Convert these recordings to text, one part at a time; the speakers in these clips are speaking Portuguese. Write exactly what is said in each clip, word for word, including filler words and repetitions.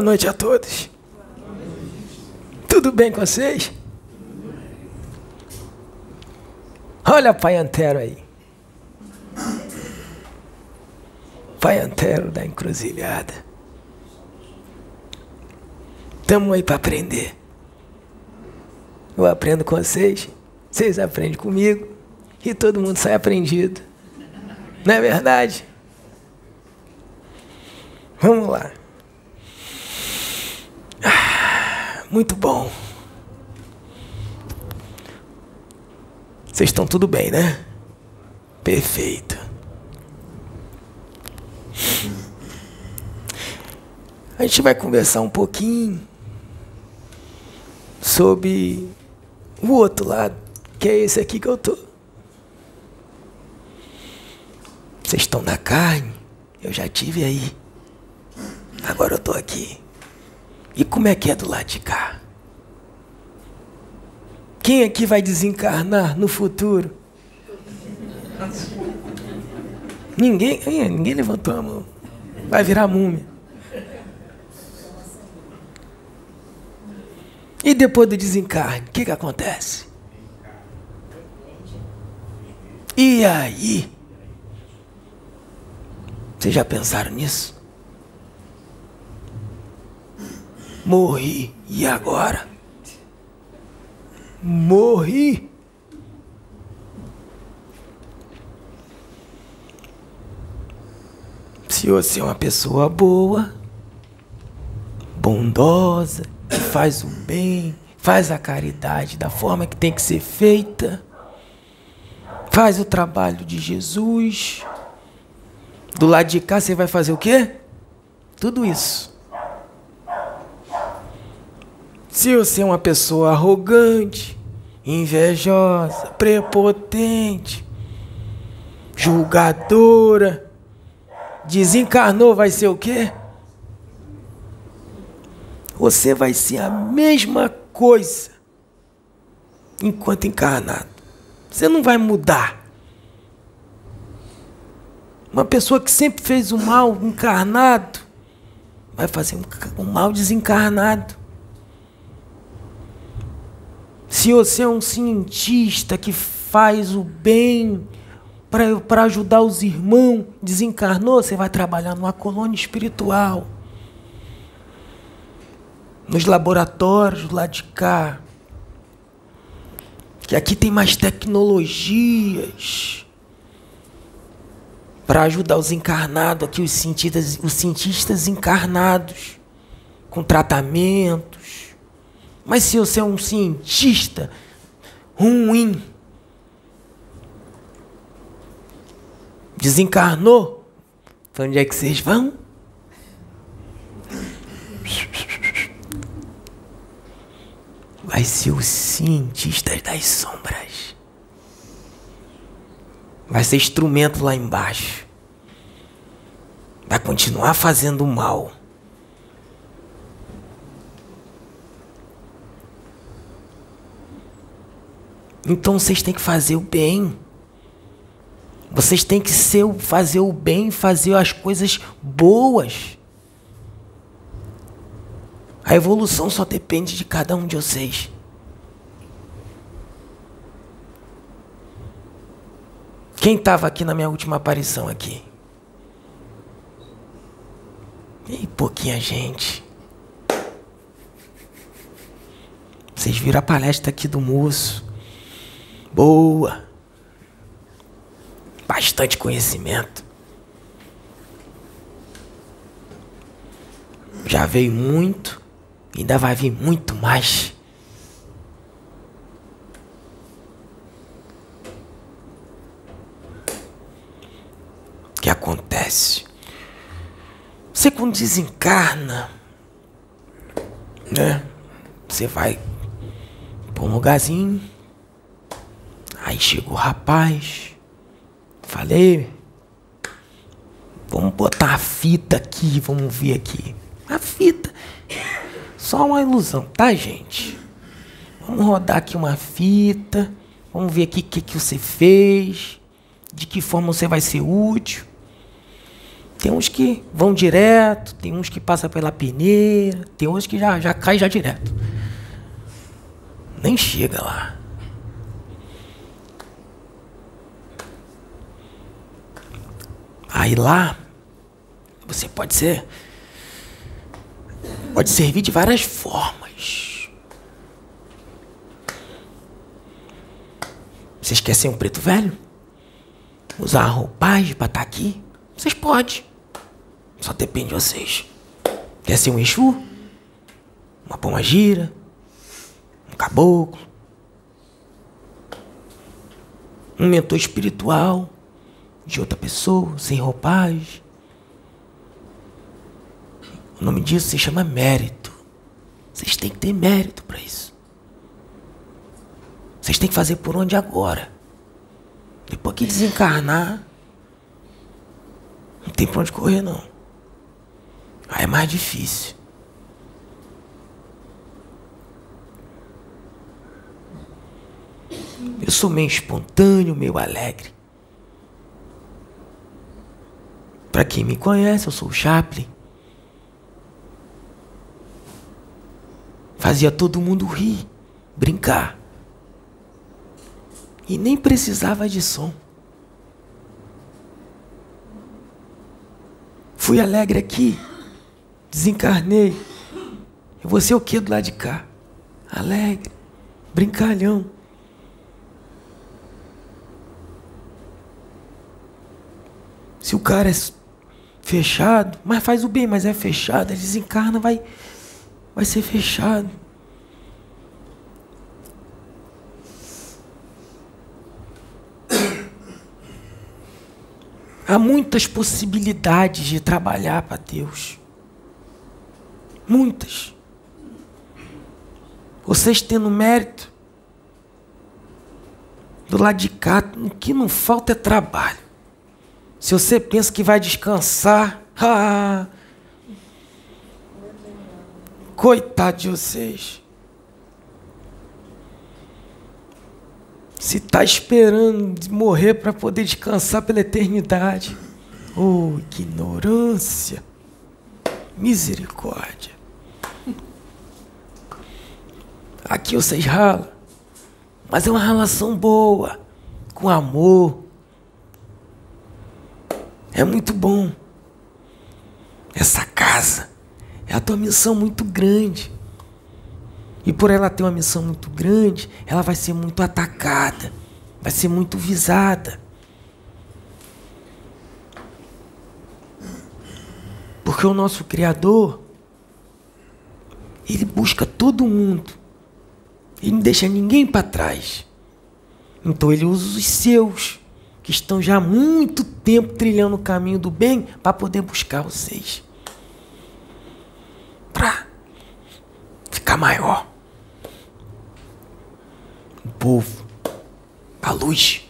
Boa noite a todos. Tudo bem com vocês? Olha o Pai Antero aí. Pai Antero da Encruzilhada. Estamos aí para aprender. Eu aprendo com vocês, vocês aprendem comigo e todo mundo sai aprendido. Não é verdade? Vamos lá. Ah, muito bom. Vocês estão tudo bem, né? Perfeito. A gente vai conversar um pouquinho sobre o outro lado, que é esse aqui que eu tô. Vocês estão na carne, eu já tive aí. Agora eu tô aqui. E como é que é do lado de cá? Quem aqui vai desencarnar no futuro? Ninguém, ninguém levantou a mão. Vai virar múmia. E depois do desencarne, o que que acontece? E aí? Vocês já pensaram nisso? Morri, e agora? Morri. Se você é uma pessoa boa, bondosa, que faz o bem, faz a caridade da forma que tem que ser feita, faz o trabalho de Jesus, do lado de cá você vai fazer o quê? Tudo isso. Se você é uma pessoa arrogante, invejosa, prepotente, julgadora, desencarnou, vai ser o quê? Você vai ser a mesma coisa enquanto encarnado. Você não vai mudar. Uma pessoa que sempre fez o mal encarnado vai fazer um, um mal desencarnado. Se você é um cientista que faz o bem para ajudar os irmãos, desencarnou, você vai trabalhar numa colônia espiritual. Nos laboratórios do lado de cá. Que aqui tem mais tecnologias para ajudar os encarnados, aqui os cientistas, os cientistas encarnados, com tratamentos. Mas se você é um cientista ruim, desencarnou, para onde é que vocês vão? Vai ser os cientistas das sombras. Vai ser instrumento lá embaixo. Vai continuar fazendo mal. Então vocês têm que fazer o bem. Vocês têm que ser, fazer o bem, fazer as coisas boas. A evolução só depende de cada um de vocês. Quem estava aqui na minha última aparição aqui? E pouquinha gente. Vocês viram a palestra aqui do moço. Boa. Bastante conhecimento. Já veio muito. Ainda vai vir muito mais. O que acontece? Você quando desencarna, né? Você vai para um lugarzinho. Aí chegou o rapaz. Falei, vamos botar a fita aqui, vamos ver aqui. A fita. Só uma ilusão, tá, gente? Vamos rodar aqui uma fita. Vamos ver aqui o que, que você fez. De que forma você vai ser útil. Tem uns que vão direto, tem uns que passam pela peneira, tem uns que já, já cai já direto. Nem chega lá. Aí lá, você pode ser, pode servir de várias formas. Vocês querem ser um preto velho? Usar a roupagem para estar aqui? Vocês podem. Só depende de vocês. Quer ser um Exu? Uma pombagira? Um caboclo? Um mentor espiritual de outra pessoa, sem roupagem? O nome disso se chama mérito. Vocês têm que ter mérito para isso. Vocês têm que fazer por onde agora. Depois que desencarnar, não tem pra onde correr, não. Aí é mais difícil. Eu sou meio espontâneo, meio alegre. Pra quem me conhece, eu sou o Chaplin. Fazia todo mundo rir, brincar. E nem precisava de som. Fui alegre aqui, desencarnei. E você o que do lado de cá? Alegre, brincalhão. Se o cara é fechado, mas faz o bem, mas é fechado, ele desencarna, vai, vai ser fechado. Há muitas possibilidades de trabalhar para Deus. Muitas. Vocês tendo mérito, do lado de cá, o que não falta é trabalho. Se você pensa que vai descansar, ah, coitado de vocês. Se está esperando de morrer para poder descansar pela eternidade. Oh, ignorância. Misericórdia. Aqui vocês ralam. Mas é uma relação boa. Com amor. É muito bom. Essa casa é a tua missão muito grande. E por ela ter uma missão muito grande, ela vai ser muito atacada, vai ser muito visada. Porque o nosso Criador, ele busca todo mundo. Ele não deixa ninguém para trás. Então ele usa os seus, que estão já há muito tempo trilhando o caminho do bem, para poder buscar vocês. Para ficar maior. O povo, a luz.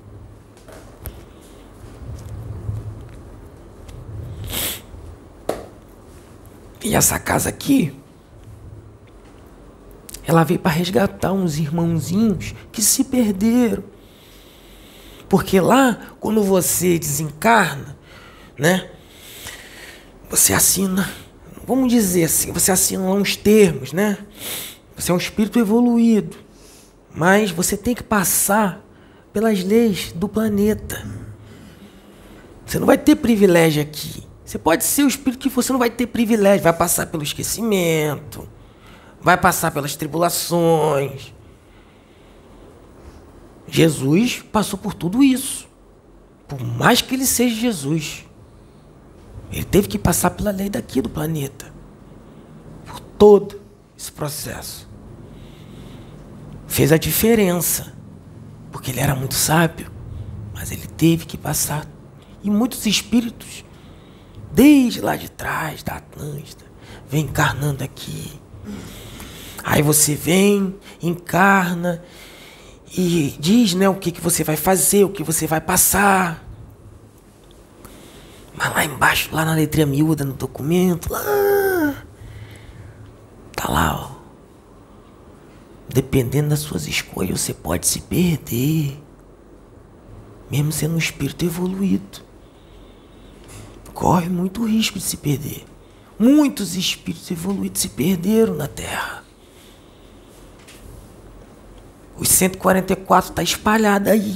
E essa casa aqui, ela veio para resgatar uns irmãozinhos que se perderam. Porque lá, quando você desencarna, né? Você assina, vamos dizer assim, você assina lá uns termos, né? Você é um espírito evoluído. Mas você tem que passar pelas leis do planeta. Você não vai ter privilégio aqui. Você pode ser o espírito que for, você não vai ter privilégio. Vai passar pelo esquecimento. Vai passar pelas tribulações. Jesus passou por tudo isso. Por mais que ele seja Jesus. Ele teve que passar pela lei daqui do planeta. Por todo esse processo. Fez a diferença, porque ele era muito sábio, mas ele teve que passar. E muitos espíritos, desde lá de trás, da Atlântida, vem encarnando aqui. Aí você vem, encarna, e diz, né, o que, que você vai fazer, o que você vai passar. Mas lá embaixo, lá na letrinha miúda, no documento, lá, tá lá, ó. Dependendo das suas escolhas, você pode se perder. Mesmo sendo um espírito evoluído. corre muito risco de se perder. Muitos espíritos evoluídos se perderam na Terra. Os cento e quarenta e quatro está espalhado aí.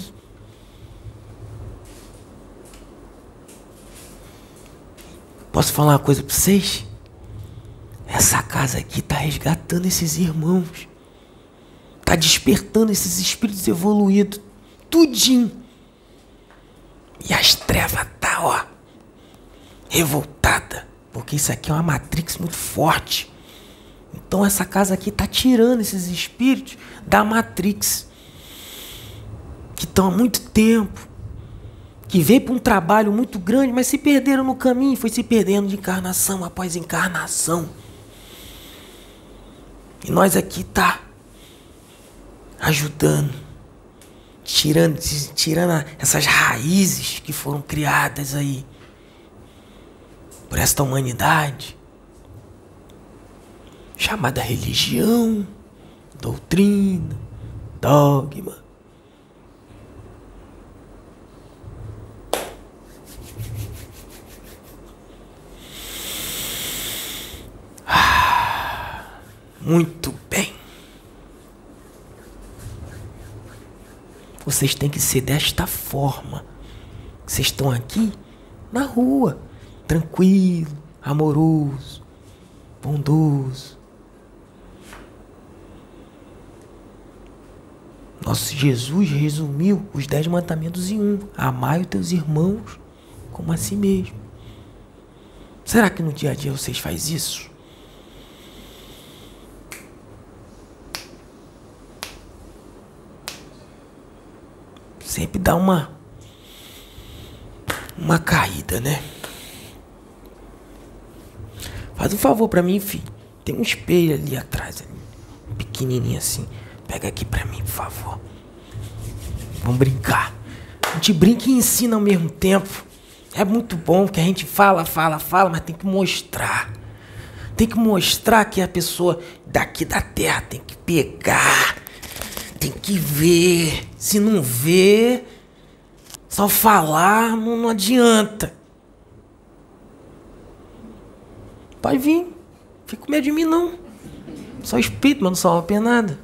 Posso falar uma coisa para vocês? Essa casa aqui está resgatando esses irmãos. Está despertando esses espíritos evoluídos. Tudinho. E as trevas tá, ó, revoltada. Porque isso aqui é uma matrix muito forte. Então essa casa aqui está tirando esses espíritos da matrix. Que estão há muito tempo. Que veio para um trabalho muito grande, mas se perderam no caminho. Foi se perdendo de encarnação após encarnação. E nós aqui tá ajudando. Tirando, tirando essas raízes que foram criadas aí. Por esta humanidade. Chamada religião, doutrina, dogma. Ah, muito bem. Vocês têm que ser desta forma. Vocês estão aqui na rua, tranquilo, amoroso, bondoso. Nosso Jesus resumiu os dez mandamentos em um. Amai os teus irmãos como a si mesmo. Será que no dia a dia vocês fazem isso? Sempre dá uma uma caída, né? Faz um favor pra mim, filho. Tem um espelho ali atrás, ali, pequenininho assim. Pega aqui pra mim, por favor. Vamos brincar. A gente brinca e ensina ao mesmo tempo. É muito bom que a gente fala, fala, fala, mas tem que mostrar. Tem que mostrar que a pessoa daqui da terra tem que pegar. Tem que ver. Se não ver, só falar não, não adianta. Pode vir. Fica com medo de mim, não. Só espírito, mas não só uma penada.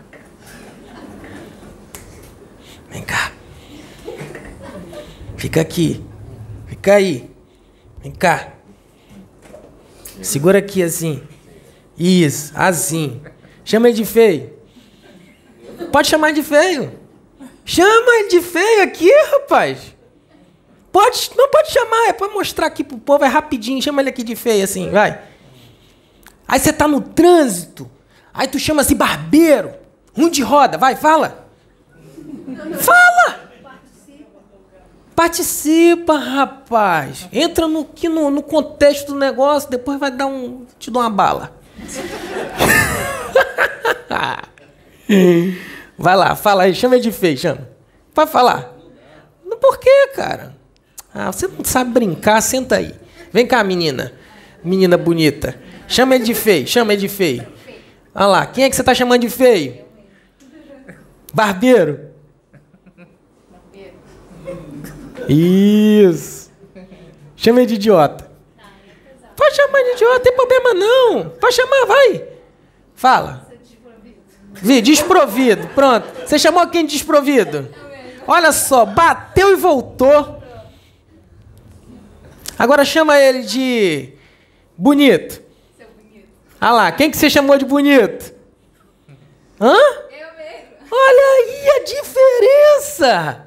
Vem cá. Fica aqui. Fica aí. Vem cá. Segura aqui assim. Isso, assim. Chama ele de feio. Pode chamar de feio. Chama ele de feio aqui, rapaz. Pode, não pode chamar, é pra mostrar aqui pro povo, é rapidinho. Chama ele aqui de feio assim, vai. Aí você tá no trânsito. Aí tu chama assim, barbeiro. Ruim de roda, vai, fala. Fala! Participa, rapaz. Entra no, aqui no, no contexto do negócio, depois vai dar um. Te dou uma bala. Vai lá, fala aí, chama ele de feio, chama. Pode falar. Por quê, cara? Ah, você não sabe brincar, senta aí. Vem cá, menina. Menina bonita. Chama ele de feio, chama ele de feio. Olha lá, quem é que você tá chamando de feio? Barbeiro. Isso. Chama ele de idiota. Pode chamar de idiota, não tem problema não. Pode chamar, vai. Fala. Vi, desprovido. Pronto. Você chamou quem de desprovido? Olha só, bateu e voltou. Agora chama ele de bonito. Olha lá, quem que você chamou de bonito? Hã? Eu mesmo. Olha aí a diferença.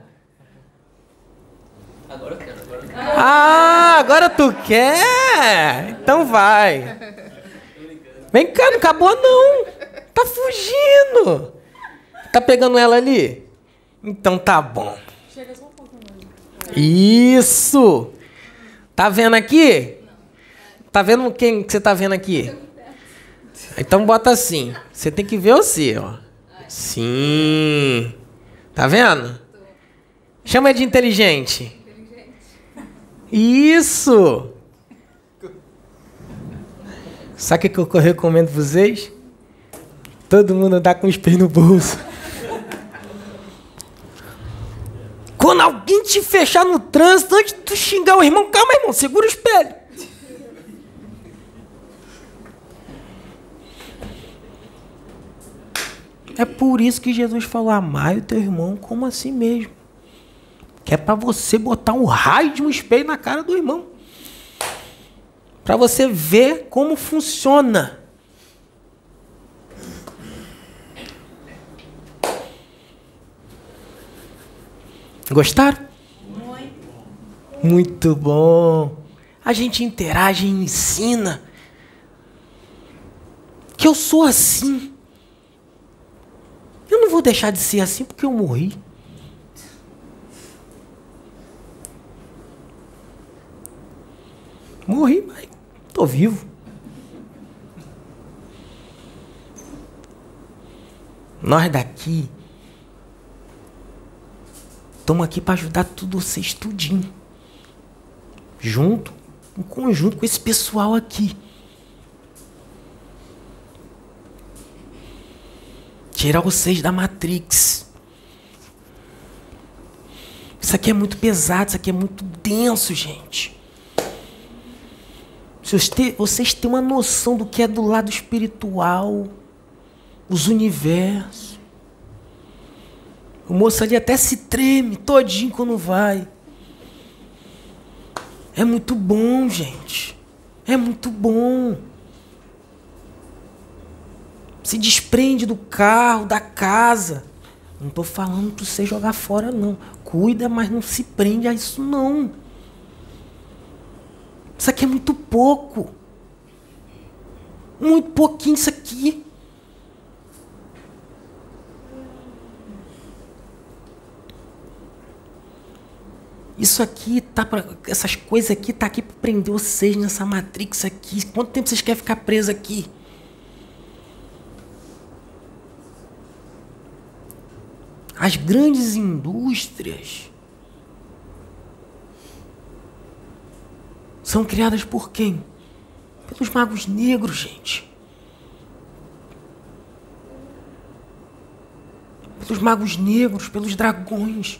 Agora eu quero, agora eu quero. Ah, agora tu quer? Então vai. Vem cá, não acabou não. Tá fugindo. Tá pegando ela ali? Então tá bom. Chega só um pouco mais. Isso. Tá vendo aqui? Tá vendo quem que você tá vendo aqui? Então bota assim. Você tem que ver você, ó. Sim. Tá vendo? Chama de inteligente. Isso! Sabe o que eu recomendo pra vocês? Todo mundo andar com o espelho no bolso. Quando alguém te te fechar no trânsito, antes de tu xingar o irmão, calma, irmão, segura o espelho. É por isso que Jesus falou, amai o teu irmão como a si mesmo. Que é para você botar um raio de um espelho na cara do irmão. Para você ver como funciona. Gostaram? Muito. Muito bom. A gente interage e ensina. Que eu sou assim. Eu não vou deixar de ser assim porque eu morri. Morri, mas estou vivo. Nós daqui estamos aqui para ajudar tudo vocês tudinho. Junto, em conjunto com esse pessoal aqui. Tirar vocês da Matrix. Isso aqui é muito pesado, isso aqui é muito denso, gente. Vocês têm uma noção do que é do lado espiritual, os universos. O moço ali até se treme todinho quando vai. É muito bom, gente. É muito bom. Se desprende do carro, da casa. Não estou falando para você jogar fora, não. Cuida, mas não se prende a isso, não. Isso aqui é muito pouco. Muito pouquinho isso aqui. Isso aqui tá para essas coisas aqui tá aqui para prender vocês nessa Matrix aqui. Quanto tempo vocês querem ficar presos aqui? As grandes indústrias são criadas por quem? Pelos magos negros, gente. Pelos magos negros, pelos dragões.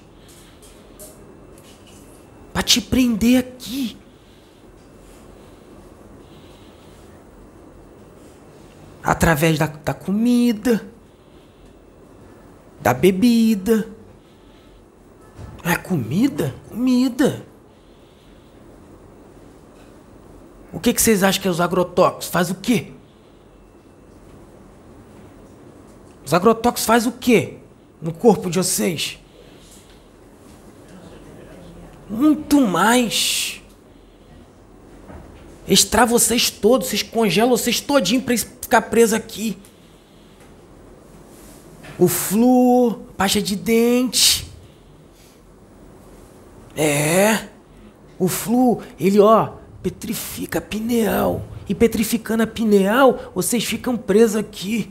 Para te prender aqui. Através da, da comida, da bebida. É comida? Comida. O que, que vocês acham que é os agrotóxicos? Faz o quê? Os agrotóxicos faz o quê no corpo de vocês? Muito mais. Extrai vocês todos, vocês congelam vocês todinho para ficar preso aqui. O flúor, pasta de dente. É. O flúor, ele, ó, petrifica a pineal. E petrificando a pineal, vocês ficam presos aqui.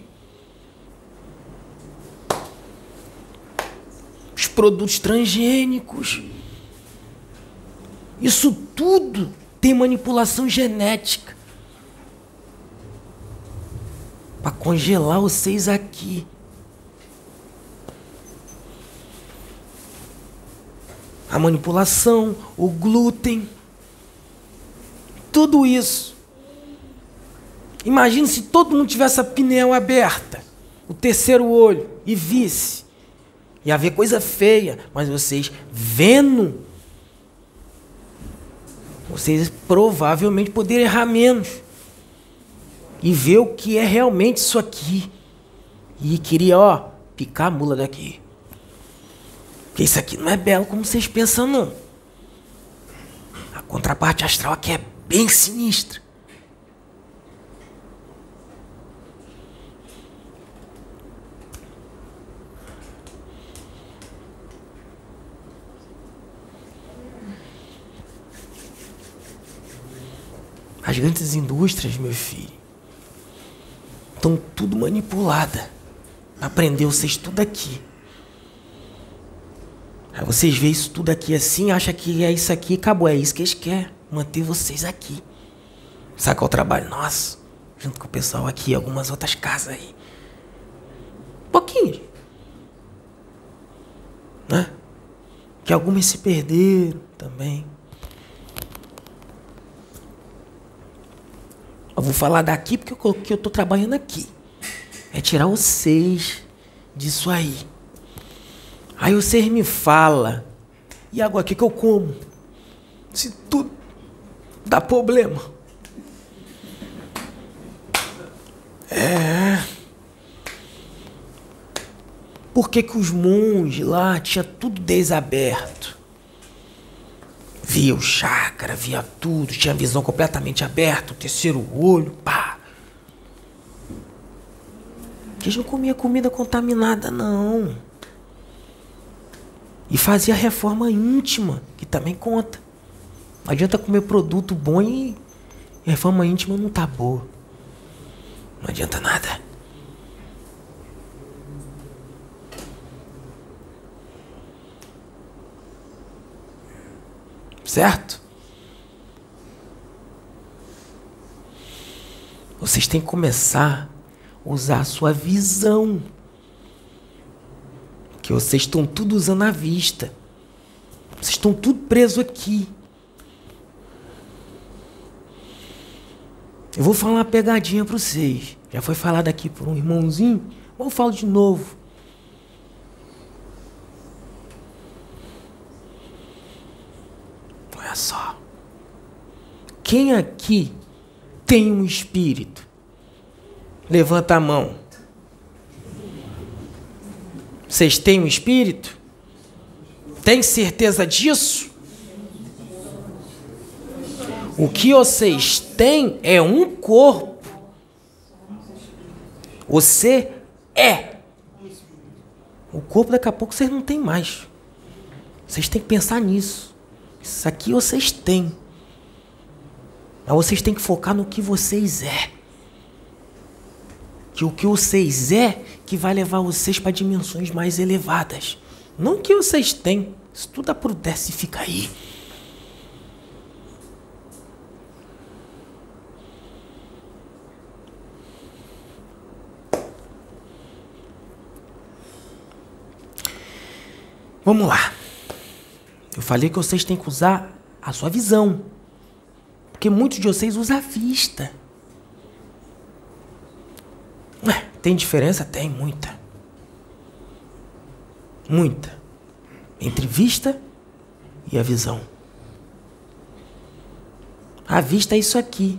Os produtos transgênicos. Isso tudo tem manipulação genética. Para congelar vocês aqui. A manipulação, o glúten, tudo isso. Imagina se todo mundo tivesse a pineal aberta, o terceiro olho, e visse. Ia ver coisa feia, mas vocês vendo, vocês provavelmente poderiam errar menos. E ver o que é realmente isso aqui. E queria, ó, picar a mula daqui. Porque isso aqui não é belo como vocês pensam, não. A contraparte astral aqui é bem sinistra. As grandes indústrias, meu filho, estão tudo manipulada para prender vocês tudo aqui. Aí vocês veem isso tudo aqui assim, acham que é isso aqui, acabou. É isso que eles querem, manter vocês aqui. Sabe qual é o trabalho nosso? Junto com o pessoal aqui, algumas outras casas aí. Um pouquinho. Né? que algumas se perderam também. Eu vou falar daqui porque eu, que eu tô trabalhando aqui. É tirar vocês disso aí. Aí vocês me falam, e agora o que, que eu como? Se tudo dá problema. É. Por que que os monges lá tinha tudo desaberto? Via o chakra, via tudo, tinha a visão completamente aberta, o terceiro olho, pá. Que eles não comiam comida contaminada, não. E fazia reforma íntima, que também conta. Não adianta comer produto bom e reforma íntima não tá boa. Não adianta nada. Certo? Vocês têm que começar a usar a sua visão. Que vocês estão tudo usando a vista. Vocês estão tudo preso aqui. Eu vou falar uma pegadinha para vocês. Já foi falado aqui por um irmãozinho. Vou falar de novo. Olha só. Quem aqui tem um espírito? Levanta a mão. Vocês têm um espírito? Tem certeza disso? O que vocês têm é um corpo. Você é. O corpo daqui a pouco vocês não têm mais. Vocês têm que pensar nisso. Isso aqui vocês têm. Mas vocês têm que focar no que vocês é. Que o que vocês é que vai levar vocês para dimensões mais elevadas. Não o que vocês têm. Se tudo apodrece, fica aí. Vamos lá. Eu falei que vocês têm que usar a sua visão. Porque muitos de vocês usam a vista. Ué, tem diferença? Tem, muita. Muita. Entre vista e a visão. A vista é isso aqui.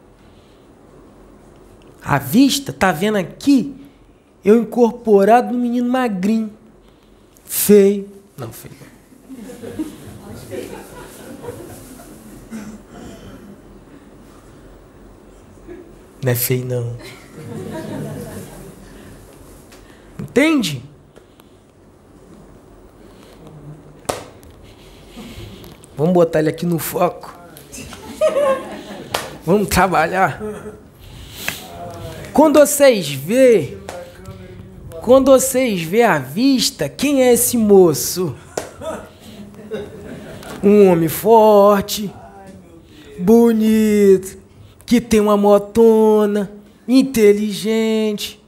A vista, tá vendo aqui? Eu incorporado no menino magrinho. Feio. Não, feio. Não é feio, não. Entende? Vamos botar ele aqui no foco. Vamos trabalhar. Quando vocês vê, quando vocês vê a vista, quem é esse moço? Um homem forte, bonito, que tem uma motona, inteligente.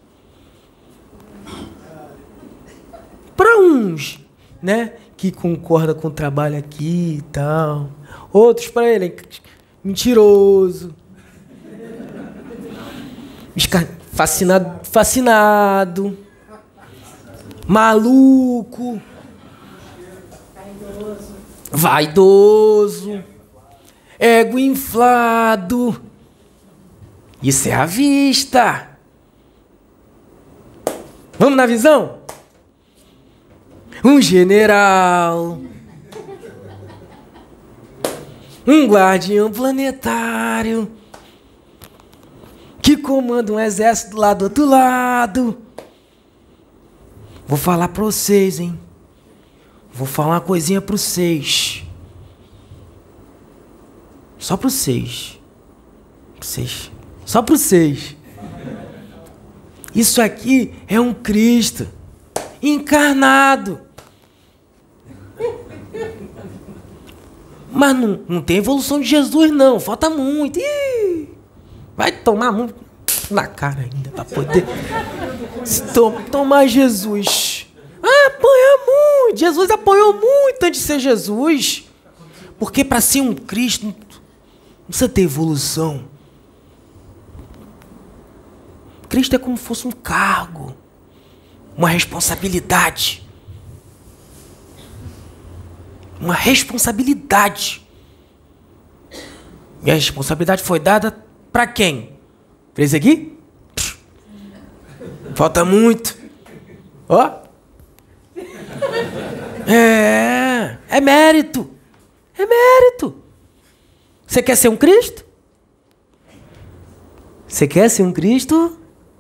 Para uns, né, que concorda com o trabalho aqui e tal. Outros para ele é mentiroso. Fascinado, fascinado. Maluco. Vaidoso. Ego inflado. Isso é a vista. Vamos na visão? Um general. Um guardião planetário. Que comanda um exército lá do outro lado. Vou falar pra vocês, hein? Vou falar uma coisinha pra vocês. Só pra vocês. Pra vocês. Só pra vocês. Isso aqui é um Cristo encarnado. Mas não, não tem evolução de Jesus, não. Falta muito. Ih, vai tomar muito na cara ainda pra poder se to tomar Jesus. Ah, apanha muito. Jesus apanhou muito antes de ser Jesus. Porque para ser um Cristo, não precisa ter evolução. Cristo é como se fosse um cargo, uma responsabilidade. Uma responsabilidade. E a responsabilidade foi dada para quem? Para esse aqui? Pff, falta muito. Ó. É, é mérito. É mérito. Você quer ser um Cristo? Você quer ser um Cristo?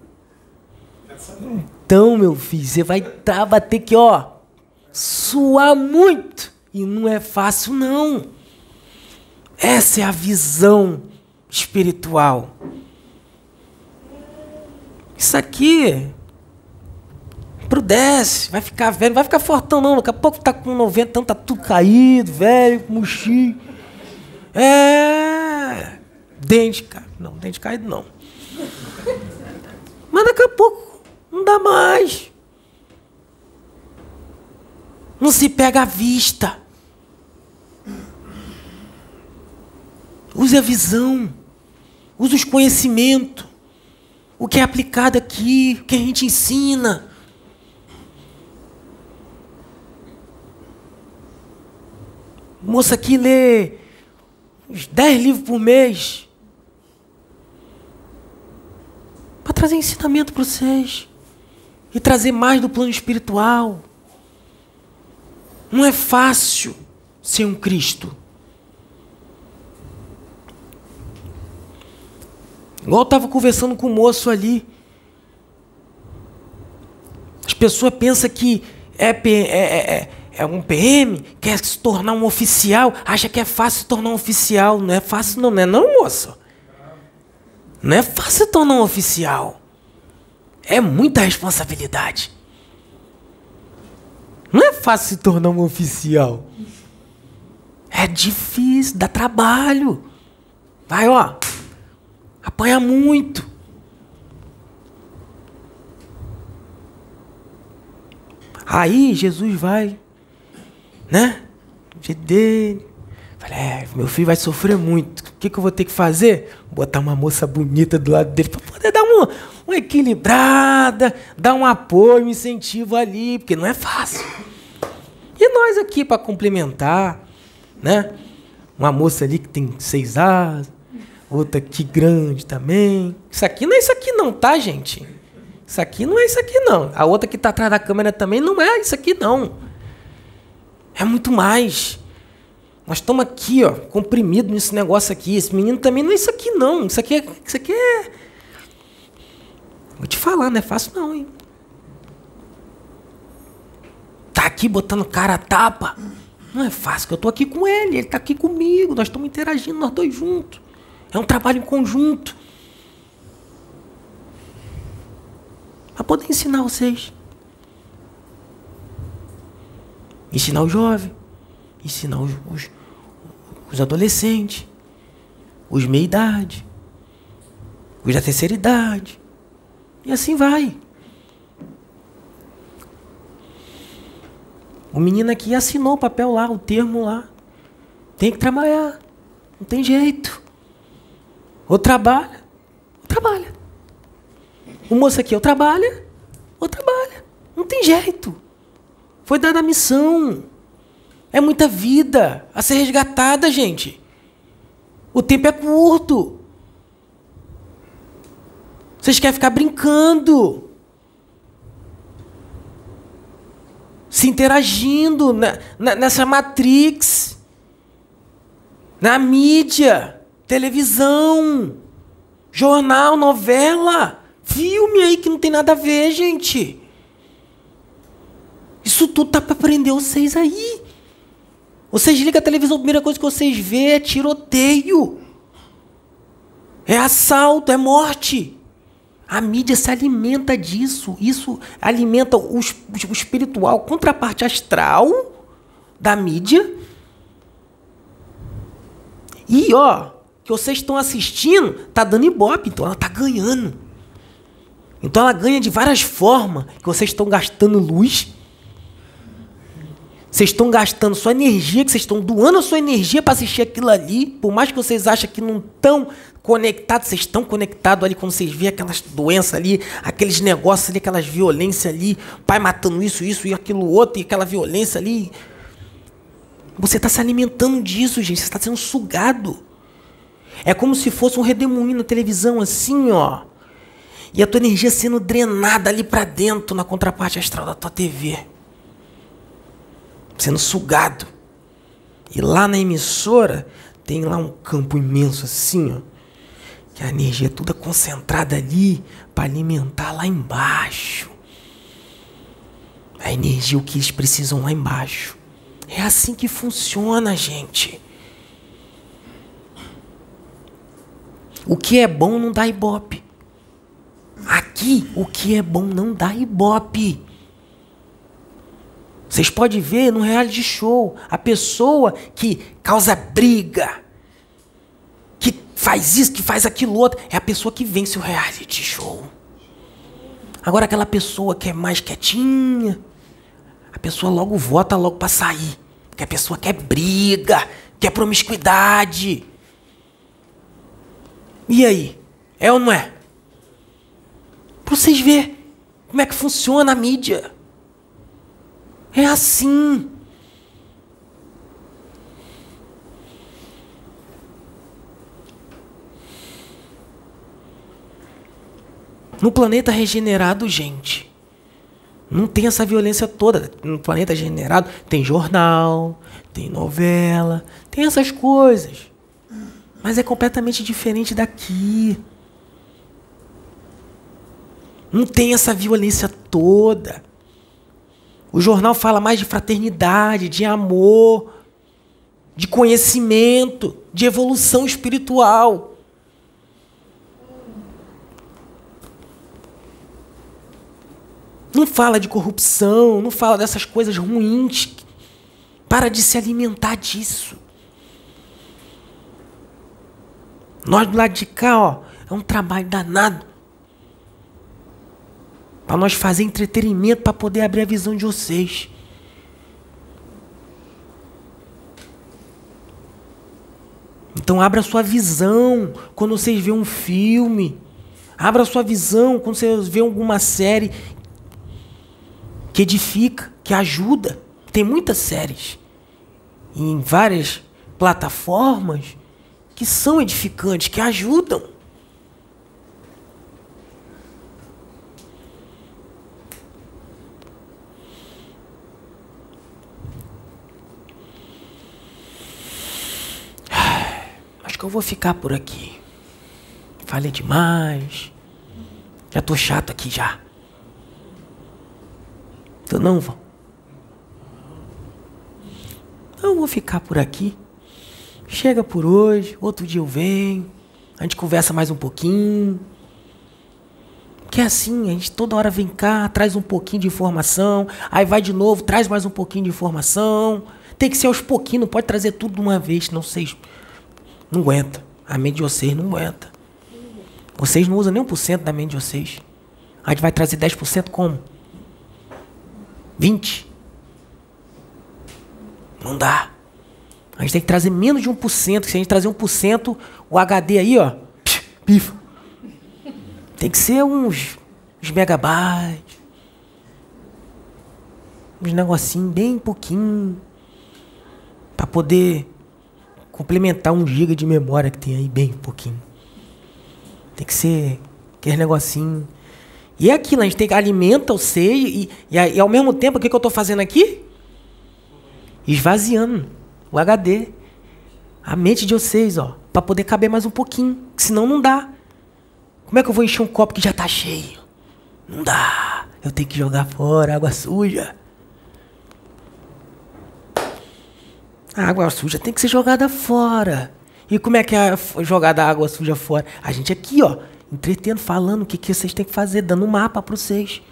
Então, meu filho, você vai, tá, vai ter que, ó, suar muito. E não é fácil, não. Essa é a visão espiritual. Isso aqui, prudece, vai ficar velho, não vai ficar fortão, não. Daqui a pouco tá com noventa, então tá tudo caído, velho, murchinho. É. Dente, cara. Não, dente caído não. Mas daqui a pouco não dá mais. Não se pega à vista. Use a visão. Use os conhecimentos. O que é aplicado aqui, o que a gente ensina. Moça aqui lê uns dez livros por mês. Para trazer ensinamento para vocês. E trazer mais do plano espiritual. Não é fácil ser um Cristo. Igual eu estava conversando com o moço ali. As pessoas pensam que é, P, é, é, é um P M, quer se tornar um oficial, acha que é fácil se tornar um oficial. Não é fácil não, não é não, moço? Não é fácil se tornar um oficial. É muita responsabilidade. Não é fácil se tornar um oficial. É difícil, dá trabalho. Vai, ó. Apanha muito. Aí Jesus vai, né? O jeito dele. Falei, é, meu filho vai sofrer muito. O que, que eu vou ter que fazer? Botar uma moça bonita do lado dele para poder dar uma, uma equilibrada, dar um apoio, um incentivo ali, porque não é fácil. E nós aqui para complementar, né? Uma moça ali que tem seis asas, outra aqui grande também. Isso aqui não é isso aqui não, tá, gente? Isso aqui não é isso aqui não. A outra que tá atrás da câmera também não é isso aqui não. É muito mais. Nós estamos aqui, ó, comprimidos nesse negócio aqui. Esse menino também não é isso aqui não. Isso aqui é... Isso aqui é... Vou te falar, não é fácil não, hein? Tá aqui botando cara a tapa. Não é fácil, que eu tô aqui com ele, ele tá aqui comigo, nós estamos interagindo, nós dois juntos. É um trabalho em conjunto. Para poder ensinar vocês. Ensinar o jovem. Ensinar os, os, os adolescentes. Os meia-idade. Os da terceira idade. E assim vai. O menino aqui assinou o papel lá, o termo lá. Tem que trabalhar. Não tem jeito. Ou trabalha, ou trabalha. O moço aqui, ou trabalha, ou trabalha. Não tem jeito. Foi dada a missão. É muita vida a ser resgatada, gente. O tempo é curto. Vocês querem ficar brincando. Se interagindo na, na, nessa Matrix. Na mídia. Televisão. Jornal, novela. Filme aí que não tem nada a ver, gente. Isso tudo tá para prender vocês aí. Vocês ligam a televisão, a primeira coisa que vocês vê é tiroteio. É assalto, é morte. A mídia se alimenta disso. Isso alimenta o, o espiritual, contraparte astral da mídia. E, ó, que vocês estão assistindo, tá dando ibope, então ela tá ganhando. Então ela ganha de várias formas, que vocês estão gastando luz. Vocês estão gastando sua energia, que vocês estão doando a sua energia para assistir aquilo ali, por mais que vocês achem que não estão conectados, vocês estão conectados ali quando vocês veem aquelas doenças ali, aqueles negócios ali, aquelas violências ali, pai matando isso, isso e aquilo outro, e aquela violência ali. Você está se alimentando disso, gente, você está sendo sugado. É como se fosse um redemoinho na televisão, assim, ó. E a tua energia sendo drenada ali para dentro, na contraparte astral da tua T V. Sendo sugado. E lá na emissora, tem lá um campo imenso assim, ó. Que a energia é toda concentrada ali para alimentar lá embaixo. A energia, o que eles precisam lá embaixo. É assim que funciona, gente. O que é bom não dá ibope. Aqui, o que é bom não dá ibope. Vocês podem ver no reality show, a pessoa que causa briga, que faz isso, que faz aquilo outro, é a pessoa que vence o reality show. Agora aquela pessoa que é mais quietinha, a pessoa logo vota logo para sair. Porque a pessoa quer briga, quer promiscuidade. E aí? É ou não é? Para vocês verem como é que funciona a mídia. É assim. No planeta regenerado, gente, não tem essa violência toda. No planeta regenerado tem jornal, tem novela, tem essas coisas. Mas é completamente diferente daqui. Não tem essa violência toda. O jornal fala mais de fraternidade, de amor, de conhecimento, de evolução espiritual. Não fala de corrupção, não fala dessas coisas ruins. Para de se alimentar disso. Nós do lado de cá, ó, é um trabalho danado. Para nós fazer entretenimento, para poder abrir a visão de vocês. Então abra a sua visão quando vocês veem um filme. Abra a sua visão quando vocês veem alguma série que edifica, que ajuda. Tem muitas séries em várias plataformas que são edificantes, que ajudam. Acho que eu vou ficar por aqui. Falei demais. Já tô chato aqui já. Então não vou. Eu vou ficar por aqui. Chega por hoje. Outro dia eu venho. A gente conversa mais um pouquinho. Que é assim, a gente toda hora vem cá, traz um pouquinho de informação. Aí vai de novo, traz mais um pouquinho de informação. Tem que ser aos pouquinhos, não pode trazer tudo de uma vez, senão vocês não aguentam. A mente de vocês não aguenta. Vocês não usam nem um por cento da mente de vocês. A gente vai trazer dez por cento como? vinte por cento? Não dá. A gente tem que trazer menos de um por cento. Se a gente trazer um por cento, o H D aí, ó, pifa. Tem que ser uns, uns megabytes. Uns negocinhos bem pouquinho. Para poder complementar um giga de memória que tem aí bem pouquinho. Tem que ser aquele negocinho. E é aquilo, a gente tem que alimentar o ser e, e, e ao mesmo tempo, o que, que eu estou fazendo aqui? Esvaziando o H D. A mente de vocês, ó. Para poder caber mais um pouquinho. Senão não dá. Como é que eu vou encher um copo que já está cheio? Não dá. Eu tenho que jogar fora água suja. A água suja tem que ser jogada fora. E como é que é jogada a água suja fora? A gente aqui, ó, entretendo, falando o que, que vocês têm que fazer, dando um mapa para vocês.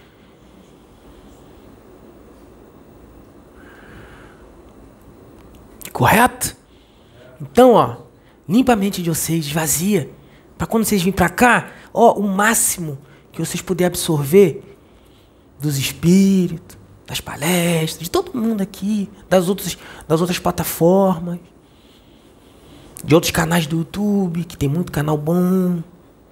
Correto? Então, ó, limpa a mente de vocês, esvazia. Para quando vocês virem para cá, ó, o máximo que vocês puderem absorver dos espíritos, das palestras, de todo mundo aqui, das outras, das outras plataformas, de outros canais do YouTube, que tem muito canal bom.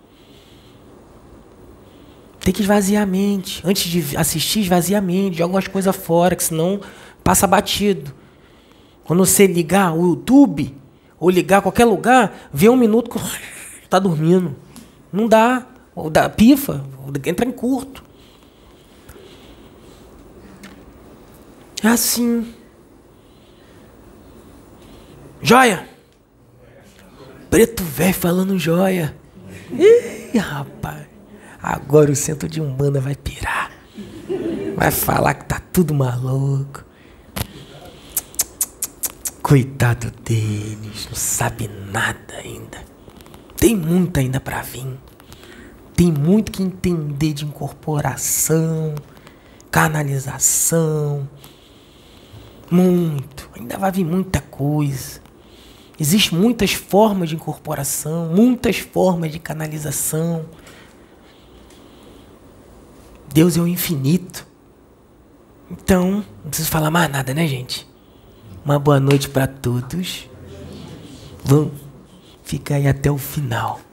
Tem que esvaziar a mente. Antes de assistir, esvazia a mente, joga umas coisas fora, que senão passa batido. Quando você ligar o YouTube, ou ligar qualquer lugar, vê um minuto que tá dormindo. Não dá. Ou dá pifa, entra em curto. É assim. Joia! Preto velho falando joia. Ih, rapaz. Agora o centro de Umbanda vai pirar. Vai falar que tá tudo maluco. Coitado deles, não sabe nada ainda. Tem muito ainda pra vir. Tem muito que entender de incorporação, canalização. Muito. Ainda vai vir muita coisa. Existem muitas formas de incorporação, muitas formas de canalização. Deus é o infinito. Então, não preciso falar mais nada, né, gente? Uma boa noite para todos. Vamos ficar aí até o final.